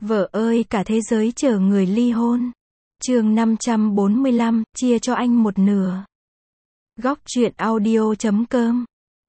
Vợ ơi, cả thế giới chờ người ly hôn. Chương 545, chia cho anh một nửa. Góc truyện audio.com.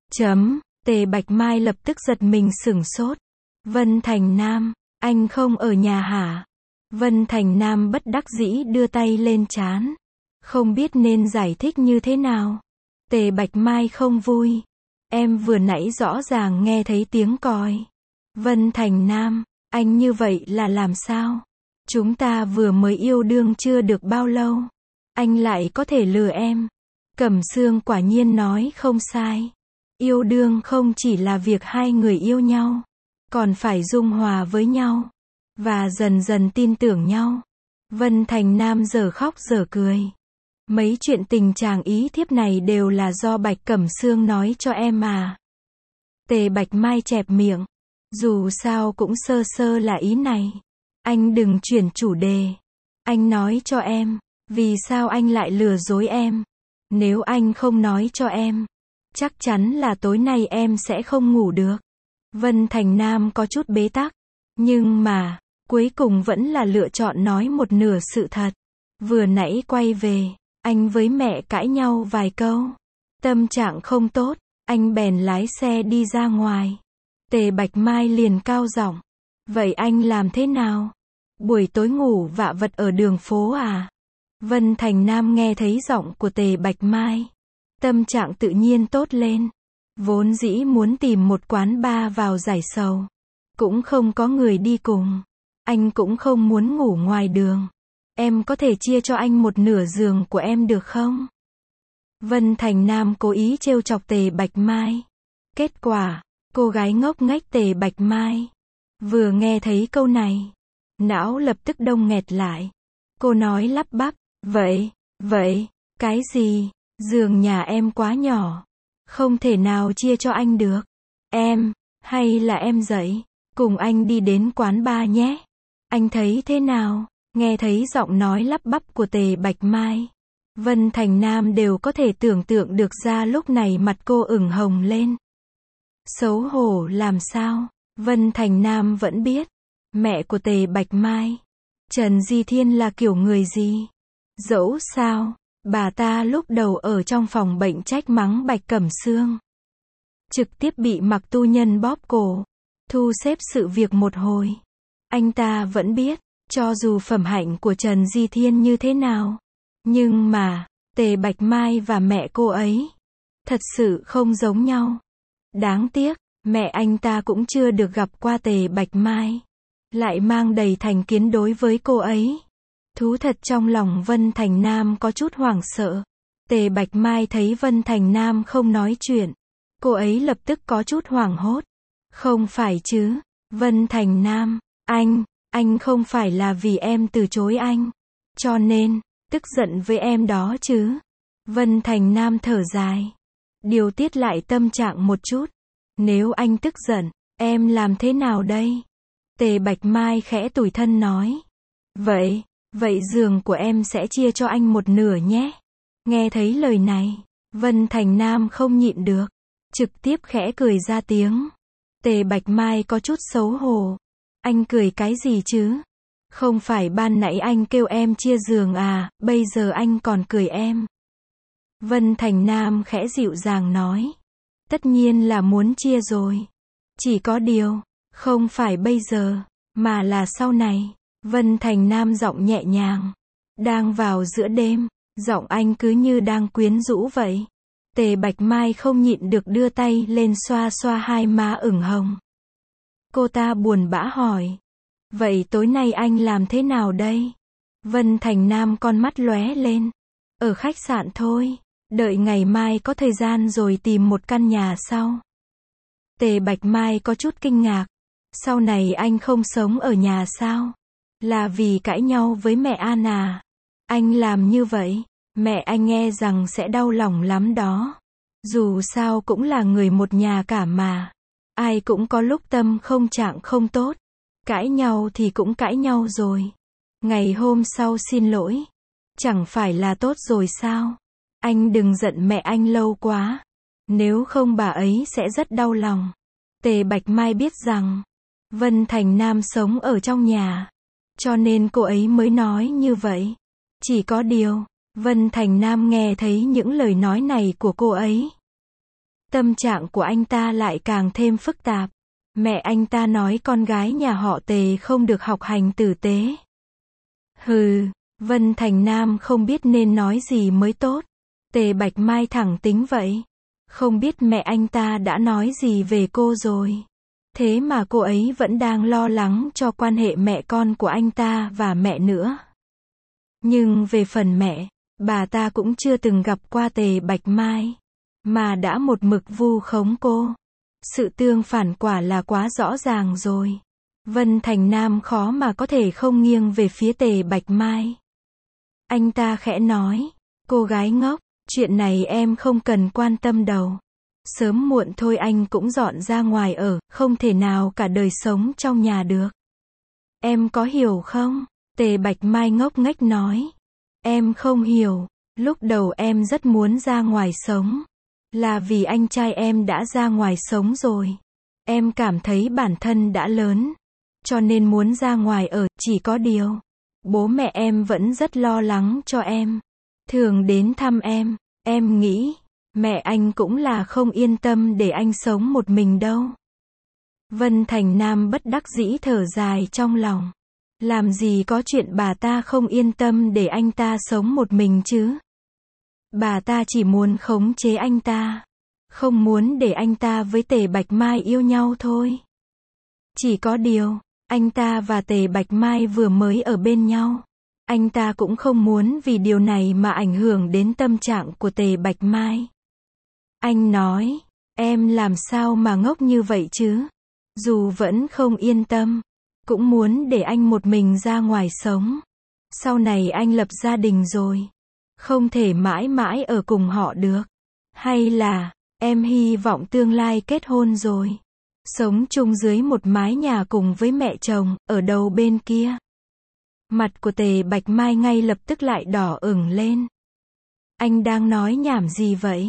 Tề Bạch Mai lập tức giật mình sửng sốt. Vân Thành Nam, anh không ở nhà hả? Vân Thành Nam bất đắc dĩ đưa tay lên trán. Không biết nên giải thích như thế nào. Tề Bạch Mai không vui. Em vừa nãy rõ ràng nghe thấy tiếng còi. Vân Thành Nam, anh như vậy là làm sao? Chúng ta vừa mới yêu đương chưa được bao lâu. Anh lại có thể lừa em. Cẩm Sương quả nhiên nói không sai. Yêu đương không chỉ là việc hai người yêu nhau, còn phải dung hòa với nhau, và dần dần tin tưởng nhau. Vân Thành Nam giờ khóc giờ cười. Mấy chuyện tình chàng ý thiếp này đều là do Bạch Cẩm Sương nói cho em à. Tề Bạch Mai chẹp miệng. Dù sao cũng sơ sơ là ý này. Anh đừng chuyển chủ đề. Anh nói cho em, vì sao anh lại lừa dối em? Nếu anh không nói cho em, chắc chắn là tối nay em sẽ không ngủ được. Vân Thành Nam có chút bế tắc, nhưng mà, cuối cùng vẫn là lựa chọn nói một nửa sự thật. Vừa nãy quay về, anh với mẹ cãi nhau vài câu. Tâm trạng không tốt, anh bèn lái xe đi ra ngoài. Tề Bạch Mai liền cao giọng. Vậy anh làm thế nào? Buổi tối ngủ vạ vật ở đường phố à? Vân Thành Nam nghe thấy giọng của Tề Bạch Mai. Tâm trạng tự nhiên tốt lên. Vốn dĩ muốn tìm một quán bar vào giải sầu. Cũng không có người đi cùng. Anh cũng không muốn ngủ ngoài đường. Em có thể chia cho anh một nửa giường của em được không? Vân Thành Nam cố ý trêu chọc Tề Bạch Mai. Kết quả, cô gái ngốc nghếch Tề Bạch Mai vừa nghe thấy câu này, não lập tức đông nghẹt lại. Cô nói lắp bắp, vậy, cái gì? Giường nhà em quá nhỏ, không thể nào chia cho anh được. Hay là em dậy, cùng anh đi đến quán bar nhé. Anh thấy thế nào? Nghe thấy giọng nói lắp bắp của Tề Bạch Mai, Vân Thành Nam đều có thể tưởng tượng được ra lúc này mặt cô ửng hồng lên. Xấu hổ làm sao? Vân Thành Nam vẫn biết, mẹ của Tề Bạch Mai, Trần Di Thiên là kiểu người gì. Dẫu sao, bà ta lúc đầu ở trong phòng bệnh trách mắng Bạch Cẩm Sương. Trực tiếp bị Mặc Tu Nhân bóp cổ, thu xếp sự việc một hồi. Anh ta vẫn biết, cho dù phẩm hạnh của Trần Di Thiên như thế nào, nhưng mà, Tề Bạch Mai và mẹ cô ấy, thật sự không giống nhau. Đáng tiếc, mẹ anh ta cũng chưa được gặp qua Tề Bạch Mai, lại mang đầy thành kiến đối với cô ấy. Thú thật trong lòng Vân Thành Nam có chút hoảng sợ. Tề Bạch Mai thấy Vân Thành Nam không nói chuyện, cô ấy lập tức có chút hoảng hốt. Không phải chứ, Vân Thành Nam, anh không phải là vì em từ chối anh, cho nên, tức giận với em đó chứ. Vân Thành Nam thở dài, điều tiết lại tâm trạng một chút. Nếu anh tức giận, em làm thế nào đây? Tề Bạch Mai khẽ tủi thân nói. Vậy giường của em sẽ chia cho anh một nửa nhé. Nghe thấy lời này, Vân Thành Nam không nhịn được, trực tiếp khẽ cười ra tiếng. Tề Bạch Mai có chút xấu hổ. Anh cười cái gì chứ? Không phải ban nãy anh kêu em chia giường à, bây giờ anh còn cười em. Vân Thành Nam khẽ dịu dàng nói. Tất nhiên là muốn chia rồi. Chỉ có điều, không phải bây giờ, mà là sau này. Vân Thành Nam giọng nhẹ nhàng. Đang vào giữa đêm, giọng anh cứ như đang quyến rũ vậy. Tề Bạch Mai không nhịn được đưa tay lên xoa xoa hai má ửng hồng. Cô ta buồn bã hỏi. Vậy tối nay anh làm thế nào đây? Vân Thành Nam con mắt lóe lên. Ở khách sạn thôi. Đợi ngày mai có thời gian rồi tìm một căn nhà sau. Tề Bạch Mai có chút kinh ngạc. Sau này anh không sống ở nhà sao? Là vì cãi nhau với mẹ An à? Anh làm như vậy, mẹ anh nghe rằng sẽ đau lòng lắm đó. Dù sao cũng là người một nhà cả mà. Ai cũng có lúc tâm không trạng không tốt. Cãi nhau thì cũng cãi nhau rồi. Ngày hôm sau xin lỗi. Chẳng phải là tốt rồi sao? Anh đừng giận mẹ anh lâu quá. Nếu không bà ấy sẽ rất đau lòng. Tề Bạch Mai biết rằng, Vân Thành Nam sống ở trong nhà, cho nên cô ấy mới nói như vậy. Chỉ có điều, Vân Thành Nam nghe thấy những lời nói này của cô ấy. Tâm trạng của anh ta lại càng thêm phức tạp. Mẹ anh ta nói con gái nhà họ Tề không được học hành tử tế. Hừ, Vân Thành Nam không biết nên nói gì mới tốt. Tề Bạch Mai thẳng tính vậy. Không biết mẹ anh ta đã nói gì về cô rồi. Thế mà cô ấy vẫn đang lo lắng cho quan hệ mẹ con của anh ta và mẹ nữa. Nhưng về phần mẹ, bà ta cũng chưa từng gặp qua Tề Bạch Mai, mà đã một mực vu khống cô. Sự tương phản quả là quá rõ ràng rồi. Vân Thành Nam khó mà có thể không nghiêng về phía Tề Bạch Mai. Anh ta khẽ nói, cô gái ngốc, chuyện này em không cần quan tâm đâu. Sớm muộn thôi anh cũng dọn ra ngoài ở, không thể nào cả đời sống trong nhà được. Em có hiểu không? Tề Bạch Mai ngốc nghếch nói. Em không hiểu, lúc đầu em rất muốn ra ngoài sống. Là vì anh trai em đã ra ngoài sống rồi. Em cảm thấy bản thân đã lớn, cho nên muốn ra ngoài ở, chỉ có điều. Bố mẹ em vẫn rất lo lắng cho em. Thường đến thăm em nghĩ, mẹ anh cũng là không yên tâm để anh sống một mình đâu. Vân Thành Nam bất đắc dĩ thở dài trong lòng. Làm gì có chuyện bà ta không yên tâm để anh ta sống một mình chứ? Bà ta chỉ muốn khống chế anh ta. Không muốn để anh ta với Tề Bạch Mai yêu nhau thôi. Chỉ có điều, anh ta và Tề Bạch Mai vừa mới ở bên nhau. Anh ta cũng không muốn vì điều này mà ảnh hưởng đến tâm trạng của Tề Bạch Mai. Anh nói, em làm sao mà ngốc như vậy chứ? Dù vẫn không yên tâm, cũng muốn để anh một mình ra ngoài sống. Sau này anh lập gia đình rồi, không thể mãi mãi ở cùng họ được. Hay là, em hy vọng tương lai kết hôn rồi, sống chung dưới một mái nhà cùng với mẹ chồng, ở đầu bên kia. Mặt của Tề Bạch Mai ngay lập tức lại đỏ ửng lên. Anh đang nói nhảm gì vậy?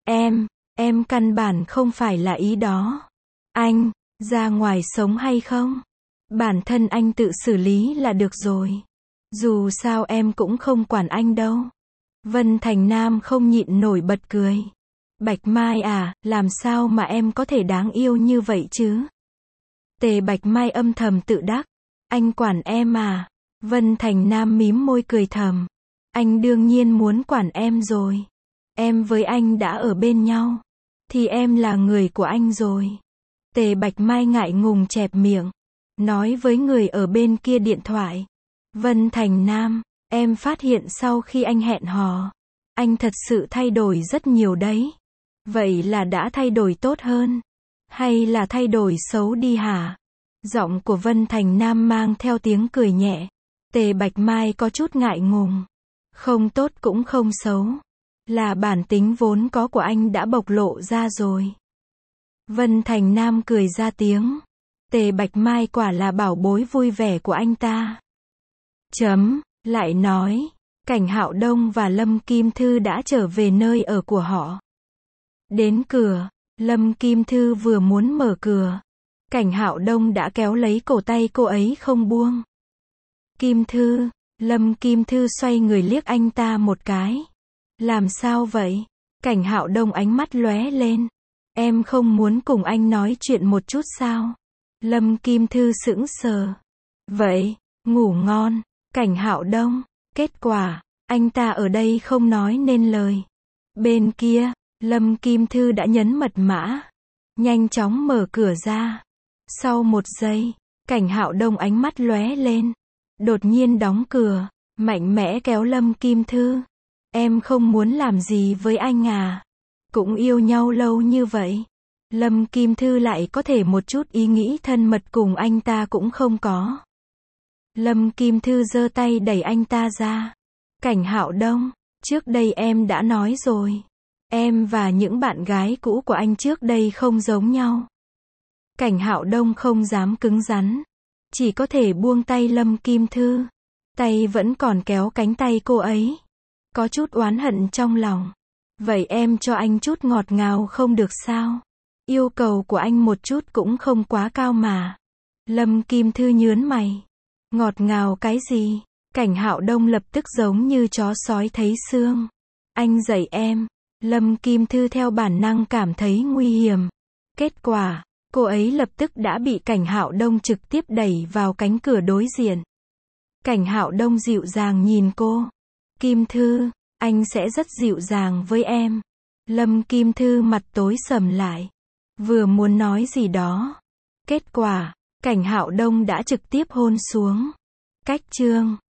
Em căn bản không phải là ý đó. Anh, ra ngoài sống hay không? Bản thân anh tự xử lý là được rồi. Dù sao em cũng không quản anh đâu. Vân Thành Nam không nhịn nổi bật cười. Bạch Mai à, làm sao mà em có thể đáng yêu như vậy chứ? Tề Bạch Mai âm thầm tự đắc. Anh quản em à? Vân Thành Nam mím môi cười thầm. Anh đương nhiên muốn quản em rồi. Em với anh đã ở bên nhau, thì em là người của anh rồi. Tề Bạch Mai ngại ngùng chẹp miệng, nói với người ở bên kia điện thoại. Vân Thành Nam, em phát hiện sau khi anh hẹn hò, anh thật sự thay đổi rất nhiều đấy. Vậy là đã thay đổi tốt hơn, hay là thay đổi xấu đi hả? Giọng của Vân Thành Nam mang theo tiếng cười nhẹ. Tề Bạch Mai có chút ngại ngùng. Không tốt cũng không xấu. Là bản tính vốn có của anh đã bộc lộ ra rồi. Vân Thành Nam cười ra tiếng. Tề Bạch Mai quả là bảo bối vui vẻ của anh ta. Lại nói, Cảnh Hạo Đông và Lâm Kim Thư đã trở về nơi ở của họ. Đến cửa, Lâm Kim Thư vừa muốn mở cửa. Cảnh Hạo Đông đã kéo lấy cổ tay cô ấy không buông. Kim Thư, Lâm Kim Thư xoay người liếc anh ta một cái. Làm sao vậy? Cảnh Hạo Đông ánh mắt lóe lên. Em không muốn cùng anh nói chuyện một chút sao? Lâm Kim Thư sững sờ. Vậy, ngủ ngon. Cảnh Hạo Đông. Kết quả, anh ta ở đây không nói nên lời. Bên kia, Lâm Kim Thư đã nhấn mật mã. Nhanh chóng mở cửa ra. Sau một giây, Cảnh Hạo Đông ánh mắt lóe lên. Đột nhiên đóng cửa, mạnh mẽ kéo Lâm Kim Thư. Em không muốn làm gì với anh à? Cũng yêu nhau lâu như vậy. Lâm Kim Thư lại có thể một chút ý nghĩ thân mật cùng anh ta cũng không có. Lâm Kim Thư giơ tay đẩy anh ta ra. Cảnh Hạo Đông, trước đây em đã nói rồi. Em và những bạn gái cũ của anh trước đây không giống nhau. Cảnh Hạo Đông không dám cứng rắn. Chỉ có thể buông tay Lâm Kim Thư. Tay vẫn còn kéo cánh tay cô ấy. Có chút oán hận trong lòng. Vậy em cho anh chút ngọt ngào không được sao? Yêu cầu của anh một chút cũng không quá cao mà. Lâm Kim Thư nhớn mày. Ngọt ngào cái gì? Cảnh Hạo Đông lập tức giống như chó sói thấy xương. Anh dạy em. Lâm Kim Thư theo bản năng cảm thấy nguy hiểm. Kết quả, cô ấy lập tức đã bị Cảnh Hạo Đông trực tiếp đẩy vào cánh cửa đối diện. Cảnh Hạo Đông dịu dàng nhìn cô. Kim Thư, anh sẽ rất dịu dàng với em. Lâm Kim Thư mặt tối sầm lại. Vừa muốn nói gì đó. Kết quả, Cảnh Hạo Đông đã trực tiếp hôn xuống. Cách chương